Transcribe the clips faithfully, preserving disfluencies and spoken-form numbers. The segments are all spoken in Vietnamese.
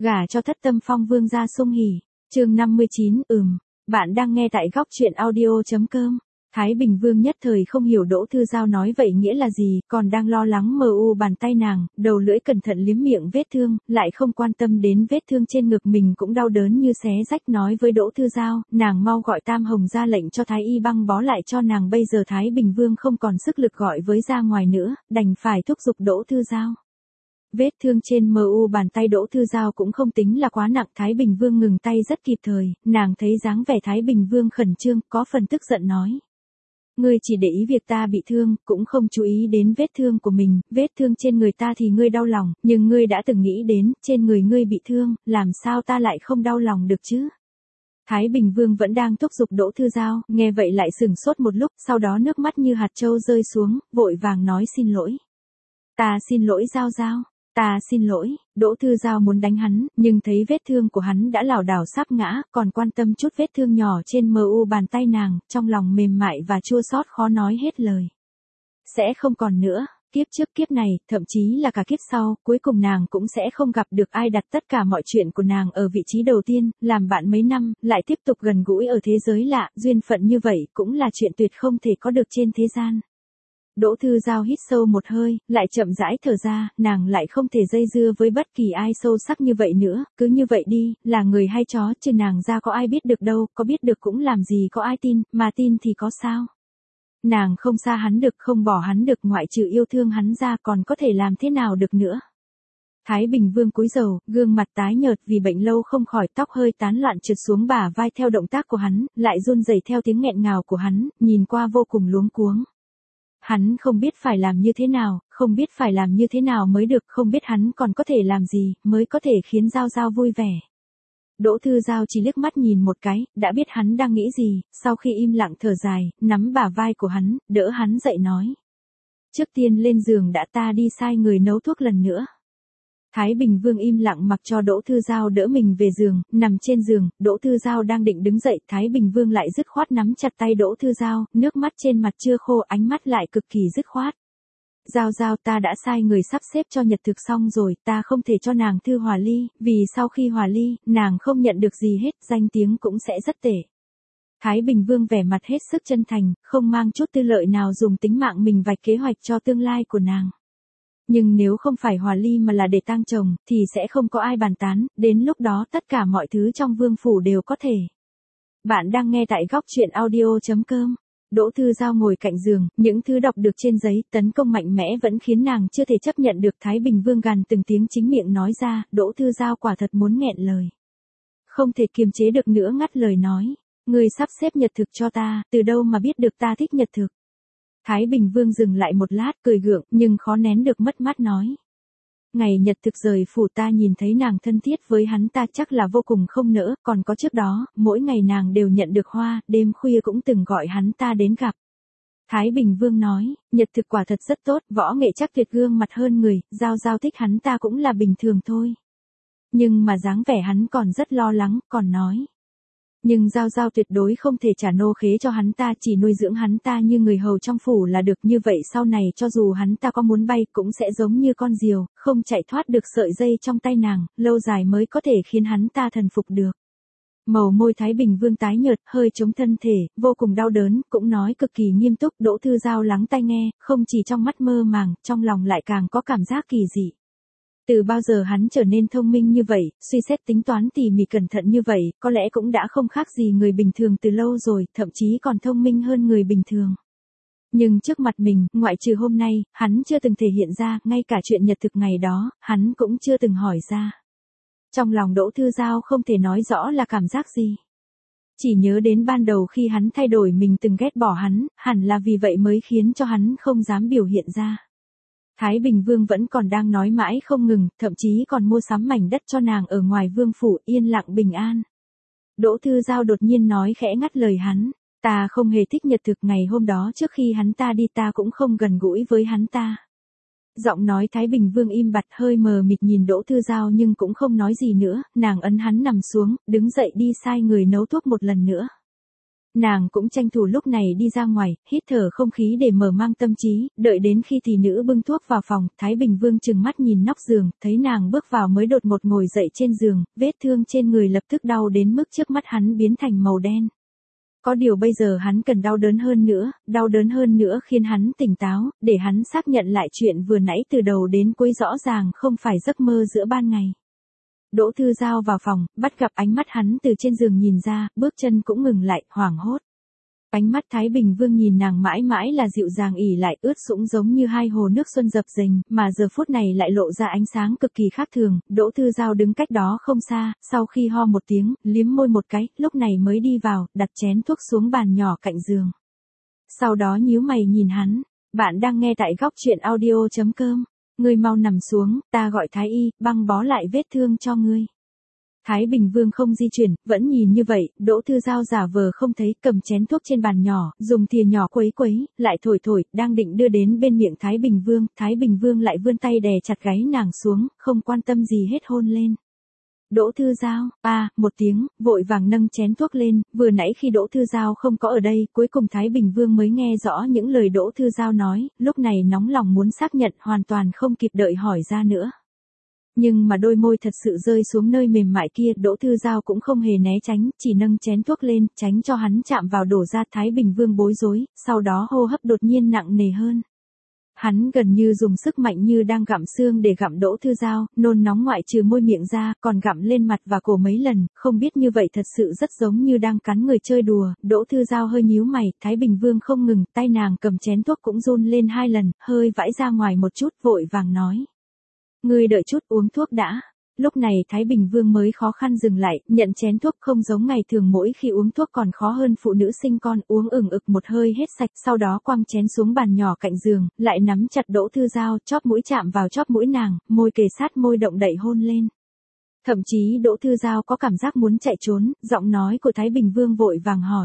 Gả cho thất tâm phong vương gia sung hỉ. Chương năm mươi chín, ừm, bạn đang nghe tại góc truyện audio.com. Thái Bình Vương nhất thời không hiểu Đỗ Thư Giao nói vậy nghĩa là gì, còn đang lo lắng mờ u bàn tay nàng, đầu lưỡi cẩn thận liếm miệng vết thương, lại không quan tâm đến vết thương trên ngực mình cũng đau đớn như xé rách, nói với Đỗ Thư Giao, nàng mau gọi Tam Hồng ra lệnh cho Thái Y băng bó lại cho nàng. Bây giờ Thái Bình Vương không còn sức lực gọi với ra ngoài nữa, đành phải thúc giục Đỗ Thư Giao. Vết thương trên mờ u bàn tay Đỗ Thư Giao cũng không tính là quá nặng, Thái Bình Vương ngừng tay rất kịp thời, nàng thấy dáng vẻ Thái Bình Vương khẩn trương, có phần tức giận nói. Ngươi chỉ để ý việc ta bị thương, cũng không chú ý đến vết thương của mình, vết thương trên người ta thì ngươi đau lòng, nhưng ngươi đã từng nghĩ đến, trên người ngươi bị thương, làm sao ta lại không đau lòng được chứ? Thái Bình Vương vẫn đang thúc giục Đỗ Thư Giao, nghe vậy lại sửng sốt một lúc, sau đó nước mắt như hạt châu rơi xuống, vội vàng nói xin lỗi. Ta xin lỗi Giao Giao. Ta xin lỗi. Đỗ Thư Giao muốn đánh hắn, nhưng thấy vết thương của hắn đã lảo đảo sắp ngã, còn quan tâm chút vết thương nhỏ trên mờ u bàn tay nàng, trong lòng mềm mại và chua xót khó nói hết lời. Sẽ không còn nữa, kiếp trước kiếp này, thậm chí là cả kiếp sau, cuối cùng nàng cũng sẽ không gặp được ai đặt tất cả mọi chuyện của nàng ở vị trí đầu tiên, làm bạn mấy năm, lại tiếp tục gần gũi ở thế giới lạ, duyên phận như vậy cũng là chuyện tuyệt không thể có được trên thế gian. Đỗ Thư Giao hít sâu một hơi, lại chậm rãi thở ra, nàng lại không thể dây dưa với bất kỳ ai sâu sắc như vậy nữa, cứ như vậy đi, là người hay chó, trừ nàng ra có ai biết được đâu, có biết được cũng làm gì có ai tin, mà tin thì có sao. Nàng không xa hắn được, không bỏ hắn được, ngoại trừ yêu thương hắn ra còn có thể làm thế nào được nữa. Thái Bình Vương cúi rầu, gương mặt tái nhợt vì bệnh lâu không khỏi, tóc hơi tán loạn trượt xuống bả vai theo động tác của hắn, lại run rẩy theo tiếng nghẹn ngào của hắn, nhìn qua vô cùng luống cuống. Hắn không biết phải làm như thế nào, không biết phải làm như thế nào mới được, không biết hắn còn có thể làm gì, mới có thể khiến Giao Giao vui vẻ. Đỗ Thư Giao chỉ liếc mắt nhìn một cái, đã biết hắn đang nghĩ gì, sau khi im lặng thở dài, nắm bả vai của hắn, đỡ hắn dậy nói. Trước tiên lên giường đã, ta đi sai người nấu thuốc lần nữa. Thái Bình Vương im lặng mặc cho Đỗ Thư Giao đỡ mình về giường, nằm trên giường, Đỗ Thư Giao đang định đứng dậy, Thái Bình Vương lại dứt khoát nắm chặt tay Đỗ Thư Giao, nước mắt trên mặt chưa khô, ánh mắt lại cực kỳ dứt khoát. Giao Giao, ta đã sai người sắp xếp cho nhật thực xong rồi, ta không thể cho nàng thư hòa ly, vì sau khi hòa ly, nàng không nhận được gì hết, danh tiếng cũng sẽ rất tệ. Thái Bình Vương vẻ mặt hết sức chân thành, không mang chút tư lợi nào dùng tính mạng mình vạch kế hoạch cho tương lai của nàng. Nhưng nếu không phải hòa ly mà là để tang chồng, thì sẽ không có ai bàn tán, đến lúc đó tất cả mọi thứ trong vương phủ đều có thể. Bạn đang nghe tại góc truyện audio.com. Đỗ Thư Giao ngồi cạnh giường, những thứ đọc được trên giấy, tấn công mạnh mẽ vẫn khiến nàng chưa thể chấp nhận được. Thái Bình Vương gằn từng tiếng chính miệng nói ra, Đỗ Thư Giao quả thật muốn nghẹn lời. Không thể kiềm chế được nữa ngắt lời nói, người sắp xếp nhật thực cho ta, từ đâu mà biết được ta thích nhật thực. Thái Bình Vương dừng lại một lát, cười gượng, nhưng khó nén được mất mát nói. Ngày nhật thực rời phủ ta nhìn thấy nàng thân thiết với hắn ta chắc là vô cùng không nỡ, còn có trước đó, mỗi ngày nàng đều nhận được hoa, đêm khuya cũng từng gọi hắn ta đến gặp. Thái Bình Vương nói, nhật thực quả thật rất tốt, võ nghệ chắc tuyệt, gương mặt hơn người, Giao Giao thích hắn ta cũng là bình thường thôi. Nhưng mà dáng vẻ hắn còn rất lo lắng, còn nói. Nhưng Giao Giao tuyệt đối không thể trả nô khế cho hắn ta, chỉ nuôi dưỡng hắn ta như người hầu trong phủ là được, như vậy sau này cho dù hắn ta có muốn bay cũng sẽ giống như con diều, không chạy thoát được sợi dây trong tay nàng, lâu dài mới có thể khiến hắn ta thần phục được. Màu môi Thái Bình Vương tái nhợt, hơi chống thân thể, vô cùng đau đớn, cũng nói cực kỳ nghiêm túc. Đỗ Thư Giao lắng tai nghe, không chỉ trong mắt mơ màng, trong lòng lại càng có cảm giác kỳ dị. Từ bao giờ hắn trở nên thông minh như vậy, suy xét tính toán tỉ mỉ cẩn thận như vậy, có lẽ cũng đã không khác gì người bình thường từ lâu rồi, thậm chí còn thông minh hơn người bình thường. Nhưng trước mặt mình, ngoại trừ hôm nay, hắn chưa từng thể hiện ra, ngay cả chuyện nhật thực ngày đó, hắn cũng chưa từng hỏi ra. Trong lòng Đỗ Thư Giao không thể nói rõ là cảm giác gì. Chỉ nhớ đến ban đầu khi hắn thay đổi mình từng ghét bỏ hắn, hẳn là vì vậy mới khiến cho hắn không dám biểu hiện ra. Thái Bình Vương vẫn còn đang nói mãi không ngừng, thậm chí còn mua sắm mảnh đất cho nàng ở ngoài vương phủ, yên lặng bình an. Đỗ Thư Giao đột nhiên nói khẽ ngắt lời hắn, ta không hề thích nhật thực, ngày hôm đó trước khi hắn ta đi ta cũng không gần gũi với hắn ta. Giọng nói Thái Bình Vương im bặt, hơi mờ mịt nhìn Đỗ Thư Giao nhưng cũng không nói gì nữa, nàng ấn hắn nằm xuống, đứng dậy đi sai người nấu thuốc một lần nữa. Nàng cũng tranh thủ lúc này đi ra ngoài, hít thở không khí để mở mang tâm trí, đợi đến khi tỷ nữ bưng thuốc vào phòng, Thái Bình Vương trừng mắt nhìn nóc giường, thấy nàng bước vào mới đột ngột ngồi dậy trên giường, vết thương trên người lập tức đau đến mức trước mắt hắn biến thành màu đen. Có điều bây giờ hắn cần đau đớn hơn nữa, đau đớn hơn nữa khiến hắn tỉnh táo, để hắn xác nhận lại chuyện vừa nãy từ đầu đến cuối rõ ràng không phải giấc mơ giữa ban ngày. Đỗ Thư Giao vào phòng, bắt gặp ánh mắt hắn từ trên giường nhìn ra, bước chân cũng ngừng lại, hoảng hốt. Ánh mắt Thái Bình Vương nhìn nàng mãi mãi là dịu dàng ỉ lại, ướt sũng giống như hai hồ nước xuân dập dềnh, mà giờ phút này lại lộ ra ánh sáng cực kỳ khác thường. Đỗ Thư Giao đứng cách đó không xa, sau khi ho một tiếng, liếm môi một cái, lúc này mới đi vào, đặt chén thuốc xuống bàn nhỏ cạnh giường. Sau đó nhíu mày nhìn hắn, bạn đang nghe tại góc truyện audio chấm com. Ngươi mau nằm xuống, ta gọi Thái Y, băng bó lại vết thương cho ngươi. Thái Bình Vương không di chuyển, vẫn nhìn như vậy, Đỗ Thư Giao giả vờ không thấy, cầm chén thuốc trên bàn nhỏ, dùng thìa nhỏ quấy quấy, lại thổi thổi, đang định đưa đến bên miệng Thái Bình Vương, Thái Bình Vương lại vươn tay đè chặt gáy nàng xuống, không quan tâm gì hết hôn lên. Đỗ Thư Giao, a, một tiếng, vội vàng nâng chén thuốc lên, vừa nãy khi Đỗ Thư Giao không có ở đây, cuối cùng Thái Bình Vương mới nghe rõ những lời Đỗ Thư Giao nói, lúc này nóng lòng muốn xác nhận, hoàn toàn không kịp đợi hỏi ra nữa. Nhưng mà đôi môi thật sự rơi xuống nơi mềm mại kia, Đỗ Thư Giao cũng không hề né tránh, chỉ nâng chén thuốc lên, tránh cho hắn chạm vào đổ ra. Thái Bình Vương bối rối, sau đó hô hấp đột nhiên nặng nề hơn. Hắn gần như dùng sức mạnh như đang gặm xương để gặm Đỗ Thư Giao, nôn nóng ngoại trừ môi miệng ra, còn gặm lên mặt và cổ mấy lần, không biết như vậy thật sự rất giống như đang cắn người chơi đùa. Đỗ Thư Giao hơi nhíu mày, Thái Bình Vương không ngừng, tay nàng cầm chén thuốc cũng run lên hai lần, hơi vãi ra ngoài một chút, vội vàng nói. Ngươi đợi chút, uống thuốc đã. Lúc này Thái Bình Vương mới khó khăn dừng lại, nhận chén thuốc, không giống ngày thường mỗi khi uống thuốc còn khó hơn phụ nữ sinh con, uống ừng ực một hơi hết sạch, sau đó quăng chén xuống bàn nhỏ cạnh giường, lại nắm chặt Đỗ Thư Giao, chóp mũi chạm vào chóp mũi nàng, môi kề sát môi động đậy hôn lên. Thậm chí Đỗ Thư Giao có cảm giác muốn chạy trốn, giọng nói của Thái Bình Vương vội vàng hỏi.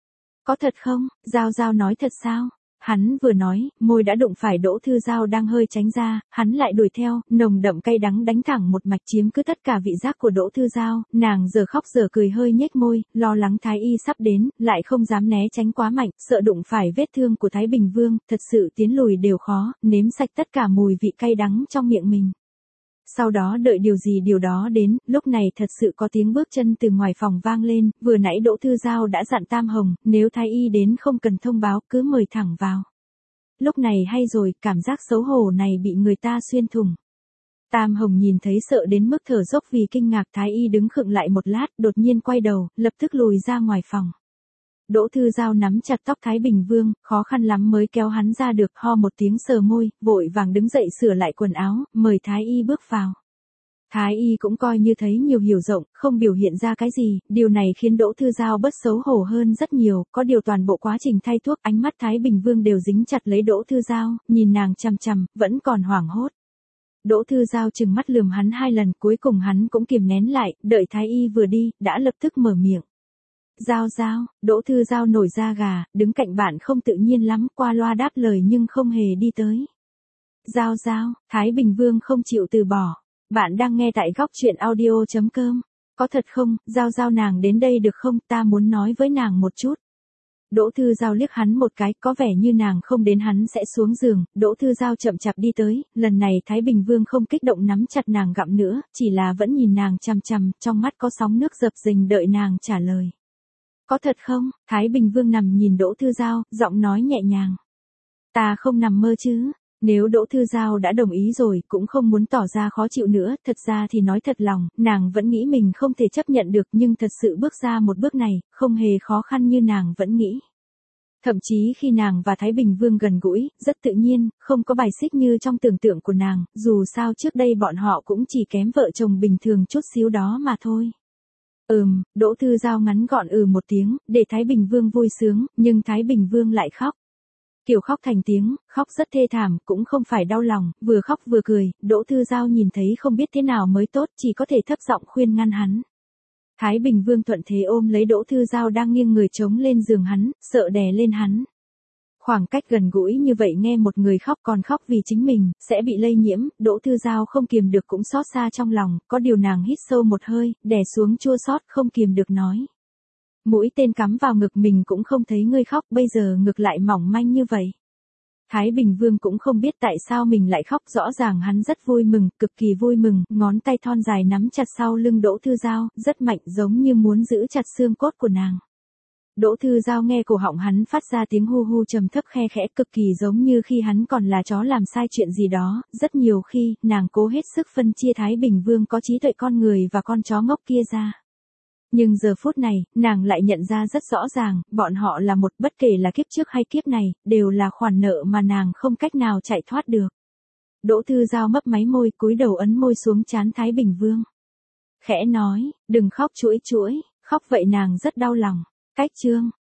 Có thật không? Giao Giao nói thật sao? Hắn vừa nói, môi đã đụng phải Đỗ Thư Giao đang hơi tránh ra, hắn lại đuổi theo, nồng đậm cay đắng đánh thẳng một mạch chiếm cứ tất cả vị giác của Đỗ Thư Giao, nàng giờ khóc giờ cười hơi nhếch môi, lo lắng Thái Y sắp đến, lại không dám né tránh quá mạnh, sợ đụng phải vết thương của Thái Bình Vương, thật sự tiến lùi đều khó, nếm sạch tất cả mùi vị cay đắng trong miệng mình. Sau đó đợi điều gì điều đó đến, lúc này thật sự có tiếng bước chân từ ngoài phòng vang lên, vừa nãy Đỗ Thư Giao đã dặn Tam Hồng, nếu Thái Y đến không cần thông báo, cứ mời thẳng vào. Lúc này hay rồi, cảm giác xấu hổ này bị người ta xuyên thủng. Tam Hồng nhìn thấy sợ đến mức thở dốc vì kinh ngạc. Thái Y đứng khựng lại một lát, đột nhiên quay đầu, lập tức lùi ra ngoài phòng. Đỗ Thư Giao nắm chặt tóc Thái Bình Vương, khó khăn lắm mới kéo hắn ra được, ho một tiếng sờ môi, vội vàng đứng dậy sửa lại quần áo, mời Thái Y bước vào. Thái Y cũng coi như thấy nhiều hiểu rộng, không biểu hiện ra cái gì, điều này khiến Đỗ Thư Giao bất xấu hổ hơn rất nhiều, có điều toàn bộ quá trình thay thuốc, ánh mắt Thái Bình Vương đều dính chặt lấy Đỗ Thư Giao, nhìn nàng chằm chằm, vẫn còn hoảng hốt. Đỗ Thư Giao chừng mắt lườm hắn hai lần, cuối cùng hắn cũng kiềm nén lại, đợi Thái Y vừa đi, đã lập tức mở miệng. Giao Giao, Đỗ Thư Giao nổi da gà, đứng cạnh bạn không tự nhiên lắm, qua loa đáp lời nhưng không hề đi tới. Giao Giao, Thái Bình Vương không chịu từ bỏ. Bạn đang nghe tại góc truyện audio chấm com. Có thật không, Giao Giao nàng đến đây được không, ta muốn nói với nàng một chút. Đỗ Thư Giao liếc hắn một cái, có vẻ như nàng không đến hắn sẽ xuống giường, Đỗ Thư Giao chậm chạp đi tới, lần này Thái Bình Vương không kích động nắm chặt nàng gặm nữa, chỉ là vẫn nhìn nàng chằm chằm, trong mắt có sóng nước dập dềnh đợi nàng trả lời. Có thật không? Thái Bình Vương nằm nhìn Đỗ Thư Giao, giọng nói nhẹ nhàng. Ta không nằm mơ chứ. Nếu Đỗ Thư Giao đã đồng ý rồi, cũng không muốn tỏ ra khó chịu nữa, thật ra thì nói thật lòng, nàng vẫn nghĩ mình không thể chấp nhận được, nhưng thật sự bước ra một bước này, không hề khó khăn như nàng vẫn nghĩ. Thậm chí khi nàng và Thái Bình Vương gần gũi, rất tự nhiên, không có bài xích như trong tưởng tượng của nàng, dù sao trước đây bọn họ cũng chỉ kém vợ chồng bình thường chút xíu đó mà thôi. Ừm, Đỗ Thư Giao ngắn gọn ừ một tiếng, để Thái Bình Vương vui sướng, nhưng Thái Bình Vương lại khóc. Kiểu khóc thành tiếng, khóc rất thê thảm, cũng không phải đau lòng, vừa khóc vừa cười, Đỗ Thư Giao nhìn thấy không biết thế nào mới tốt, chỉ có thể thấp giọng khuyên ngăn hắn. Thái Bình Vương thuận thế ôm lấy Đỗ Thư Giao đang nghiêng người chống lên giường hắn, sợ đè lên hắn. Khoảng cách gần gũi như vậy nghe một người khóc còn khóc vì chính mình, sẽ bị lây nhiễm, Đỗ Thư Giao không kiềm được cũng xót xa trong lòng, có điều nàng hít sâu một hơi, đè xuống chua xót không kiềm được nói. Mũi tên cắm vào ngực mình cũng không thấy ngươi khóc, bây giờ ngực lại mỏng manh như vậy. Thái Bình Vương cũng không biết tại sao mình lại khóc, rõ ràng hắn rất vui mừng, cực kỳ vui mừng, ngón tay thon dài nắm chặt sau lưng Đỗ Thư Giao, rất mạnh giống như muốn giữ chặt xương cốt của nàng. Đỗ Thư Giao nghe cổ họng hắn phát ra tiếng hu hu trầm thấp khe khẽ, cực kỳ giống như khi hắn còn là chó làm sai chuyện gì đó, rất nhiều khi, nàng cố hết sức phân chia Thái Bình Vương có trí tuệ con người và con chó ngốc kia ra. Nhưng giờ phút này, nàng lại nhận ra rất rõ ràng, bọn họ là một, bất kể là kiếp trước hay kiếp này, đều là khoản nợ mà nàng không cách nào chạy thoát được. Đỗ Thư Giao mấp máy môi, cúi đầu ấn môi xuống trán Thái Bình Vương. Khẽ nói, đừng khóc chuỗi chuỗi, khóc vậy nàng rất đau lòng. Cách chương